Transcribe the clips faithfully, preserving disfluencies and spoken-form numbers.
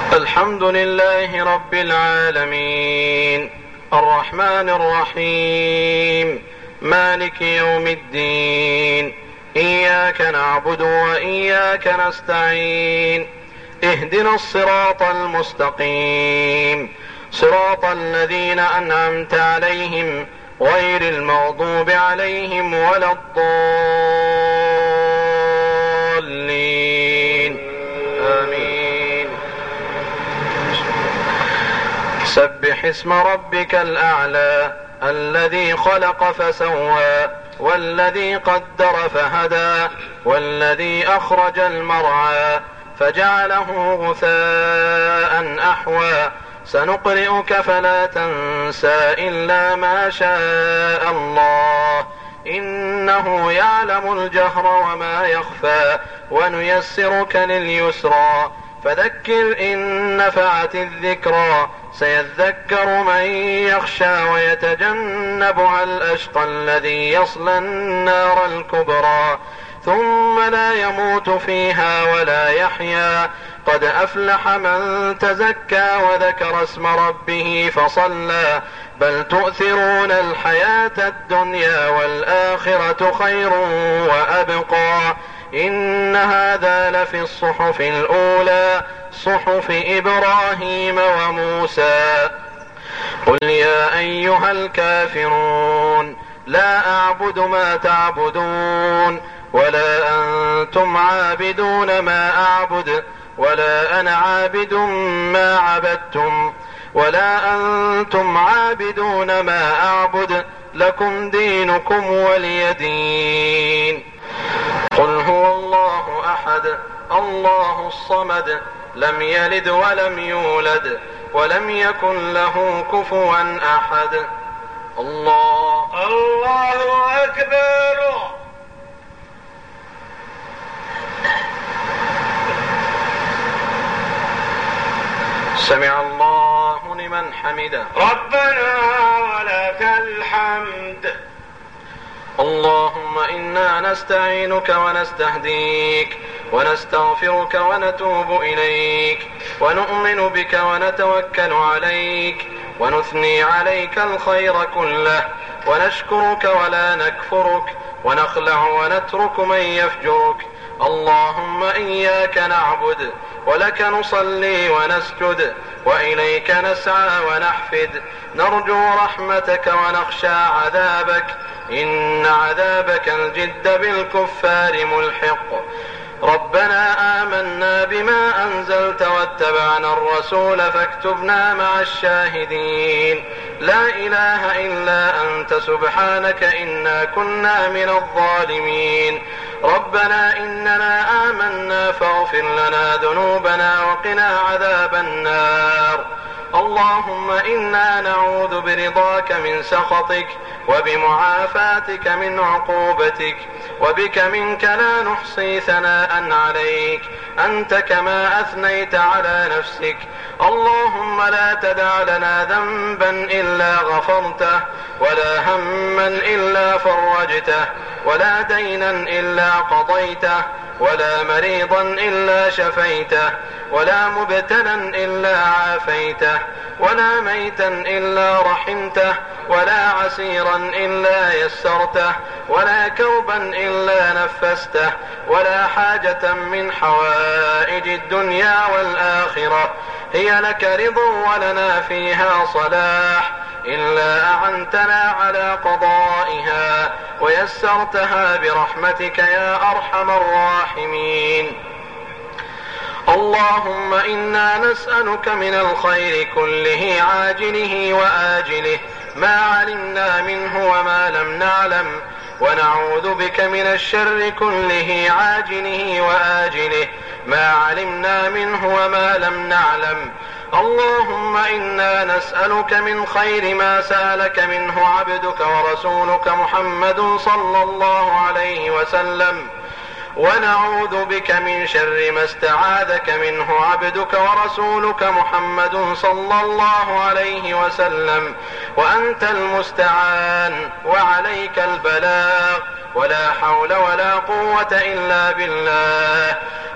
الحمد لله رب العالمين الرحمن الرحيم مالك يوم الدين إياك نعبد وإياك نستعين اهدنا الصراط المستقيم صراط الذين أنعمت عليهم غير المغضوب عليهم ولا الضالين آمين. سبح اسم ربك الأعلى الذي خلق فسوى والذي قدر فهدى والذي أخرج المرعى فجعله غثاء أحوى سنقرئك فلا تنسى إلا ما شاء الله إنه يعلم الجهر وما يخفى ونيسرك لليسرى فذكر إن نفعت الذكرى سيذكر من يخشى ويتجنبها الأشقى الذي يصلى النار الكبرى ثم لا يموت فيها ولا يحيا قد أفلح من تزكى وذكر اسم ربه فصلى بل تؤثرون الحياة الدنيا والآخرة خير وأبقى إن هذا لفي الصحف الأولى صحف إبراهيم وموسى. قل يا أيها الكافرون لا أعبد ما تعبدون ولا أنتم عابدون ما أعبد ولا أنا عابد ما عبدتم ولا أنتم عابدون ما أعبد لكم دينكم ولي دين. قل هو الله أحد الله الصمد لم يلد ولم يولد ولم يكن له كفوا أحد. الله الله أكبر. سمع الله لمن حمده ربنا ولك الحمد. اللهم إنا نستعينك ونستهديك ونستغفرك ونتوب إليك ونؤمن بك ونتوكل عليك ونثني عليك الخير كله ونشكرك ولا نكفرك ونخلع ونترك من يفجرك. اللهم إياك نعبد ولك نصلي ونسجد وإليك نسعى ونحفد نرجو رحمتك ونخشى عذابك إن عذابك الجد بالكفار ملحق. ربنا آمنا بما أنزلت واتبعنا الرسول فاكتبنا مع الشاهدين. لا إله إلا أنت سبحانك إنا كنا من الظالمين. ربنا إننا آمنا فاغفر لنا ذنوبنا وقنا عذاب النار. اللهم إنا نعوذ برضاك من سخطك وبمعافاتك من عقوبتك وبك منك لا نحصي ثناء عليك أنت كما أثنيت على نفسك. اللهم لا تدع لنا ذنبا إلا غفرته ولا هما إلا فرجته ولا دينا إلا قضيته ولا مريضا إلا شفيته ولا مبتلا إلا عافيته ولا ميتا إلا رحمته ولا عسيرا إلا يسرته ولا كربا إلا نفسته ولا حاجة من حوائج الدنيا والآخرة هي لك رضا ولنا فيها صلاح إلا أعنتنا على قضائها ويسرتها برحمتك يا أرحم الراحمين. اللهم إنا نسألك من الخير كله عاجله وآجله ما علمنا منه وما لم نعلم ونعوذ بك من الشر كله عاجله وآجله ما علمنا منه وما لم نعلم. اللهم إنا نسألك من خير ما سألك منه عبدك ورسولك محمد صلى الله عليه وسلم ونعوذ بك من شر ما استعاذك منه عبدك ورسولك محمد صلى الله عليه وسلم وأنت المستعان وعليك البلاغ ولا حول ولا قوة إلا بالله.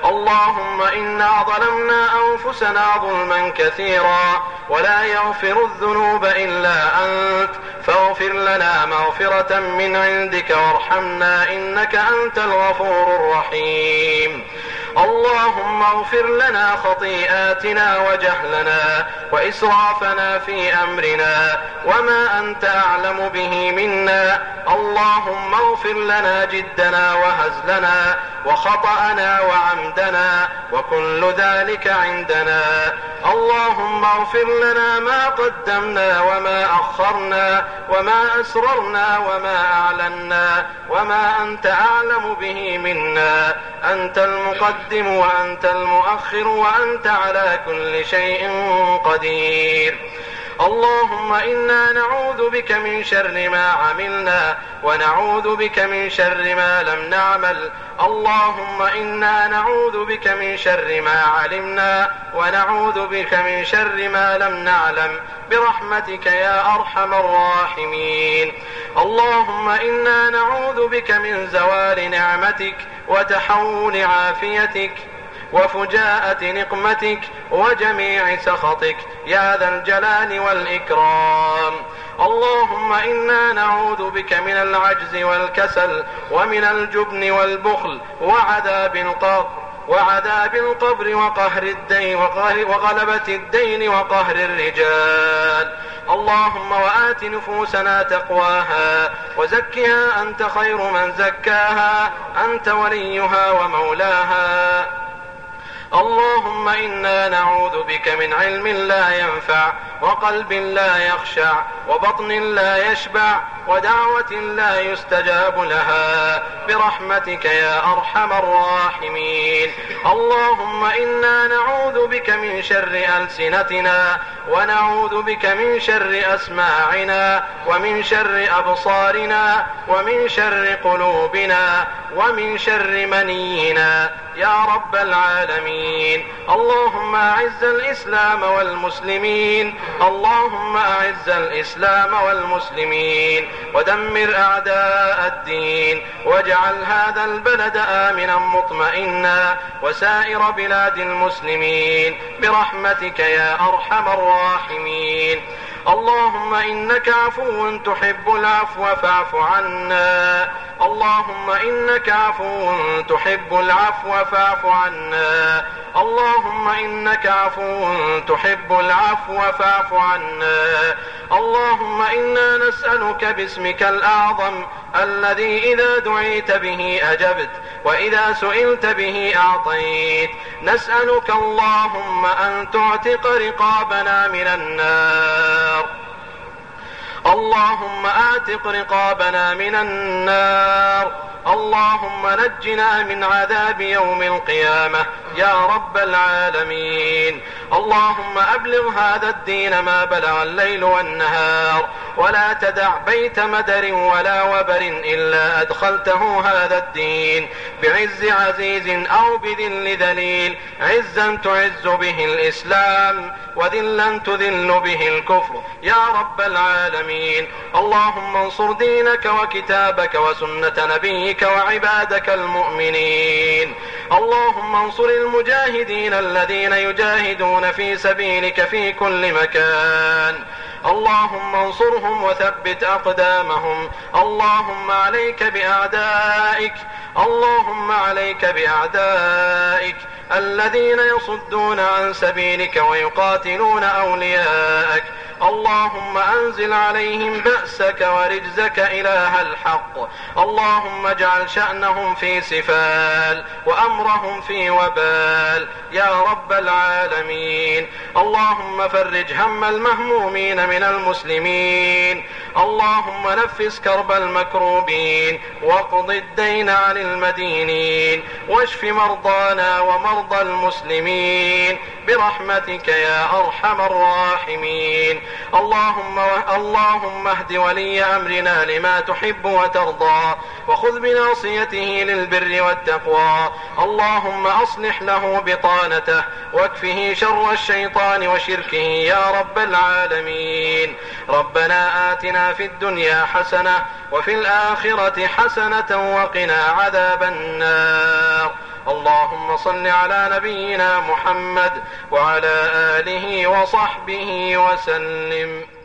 اللهم إنا ظلمنا أنفسنا ظلما كثيرا ولا يغفر الذنوب إلا أنت فاغفر لنا مغفرة من عندك وارحمنا إنك أنت الغفور الرحيم. اللهم اغفر لنا خطيئاتنا وجهلنا وإسرافنا في أمرنا وما أنت أعلم به منا. اللهم اغفر لنا جدنا وهزلنا وخطأنا وعمدنا وكل ذلك عندنا. اللهم اغفر لنا ما قدمنا وما أخرنا وما أسررنا وما أعلنا وما أنت أعلم به منا. أنت المقدم وأنت المؤخر وأنت على كل شيء قدير. اللهم إنا نعوذ بك من شر ما عملنا ونعوذ بك من شر ما لم نعمل. اللهم إنا نعوذ بك من شر ما علمنا ونعوذ بك من شر ما لم نعلم برحمتك يا أرحم الراحمين. اللهم إنا نعوذ بك من زوال نعمتك وتحول عافيتك وفجاءة نقمتك وجميع سخطك يا ذا الجلال والإكرام. اللهم إنا نعوذ بك من العجز والكسل ومن الجبن والبخل وعذاب القبر وعذاب القبر وقهر الدين وغلبة الدين وقهر الرجال. اللهم وآت نفوسنا تقواها وزكها أنت خير من زكاها أنت وليها ومولاها. اللهم إنا نعوذ بك من علم لا ينفع وقلب لا يخشع وبطن لا يشبع ودعوة لا يستجاب لها برحمتك يا أرحم الراحمين. اللهم إنا نعوذ بك من شر ألسنتنا ونعوذ بك من شر أسماعنا ومن شر أبصارنا ومن شر قلوبنا ومن شر منينا يا رب العالمين. اللهم أعز الإسلام والمسلمين. اللهم أعز الإسلام والمسلمين ودمر أعداء الدين واجعل هذا البلد آمنا مطمئنا وسائر بلاد المسلمين برحمتك يا أرحم الراحمين. اللهم إنك عفو تحب العفو فاعف عنا. اللهم إنك عفو تحب العفو فاعف عنا. اللهم إنك عفو تحب العفو فاعف عنا. اللهم إنا نسألك باسمك الأعظم الذي إذا دعيت به أجبت وإذا سئلت به أعطيت. نسألك اللهم أن تعتق رقابنا من النار. اللهم آتق رقابنا من النار. اللهم نجنا من عذاب يوم القيامة يا رب العالمين. اللهم أبلغ هذا الدين ما بلغ الليل والنهار ولا تدع بيت مدر ولا وبر إلا أدخلته هذا الدين بعز عزيز أو بذل ذليل. عزا تعز به الإسلام وذلا تذل به الكفر يا رب العالمين. اللهم انصر دينك وكتابك وسنة نبيك وعبادك المؤمنين. اللهم انصر المجاهدين الذين يجاهدون في سبيلك في كل مكان. اللهم انصرهم وثبت أقدامهم. اللهم عليك بأعدائك. اللهم عليك بأعدائك الذين يصدون عن سبيلك ويقاتلون أولياءك. اللهم أنزل عليهم بأسك ورجزك إله الحق. اللهم اجعل شأنهم في سفال وأمرهم في وبال يا رب العالمين. اللهم فرج هم المهمومين من المسلمين. اللهم نفس كرب المكروبين واقض الدين عن المدينين واشف مرضانا ومرضى المسلمين برحمتك يا أرحم الراحمين. اللهم اللهم اهد ولي أمرنا لما تحب وترضى وخذ بناصيته للبر والتقوى. اللهم أصلح له بطانته واكفه شر الشيطان وشركه يا رب العالمين. ربنا آتنا في الدنيا حسنة وفي الآخرة حسنة وقنا عذاب النار. اللهم صل على نبينا محمد وعلى آله وصحبه وسلم.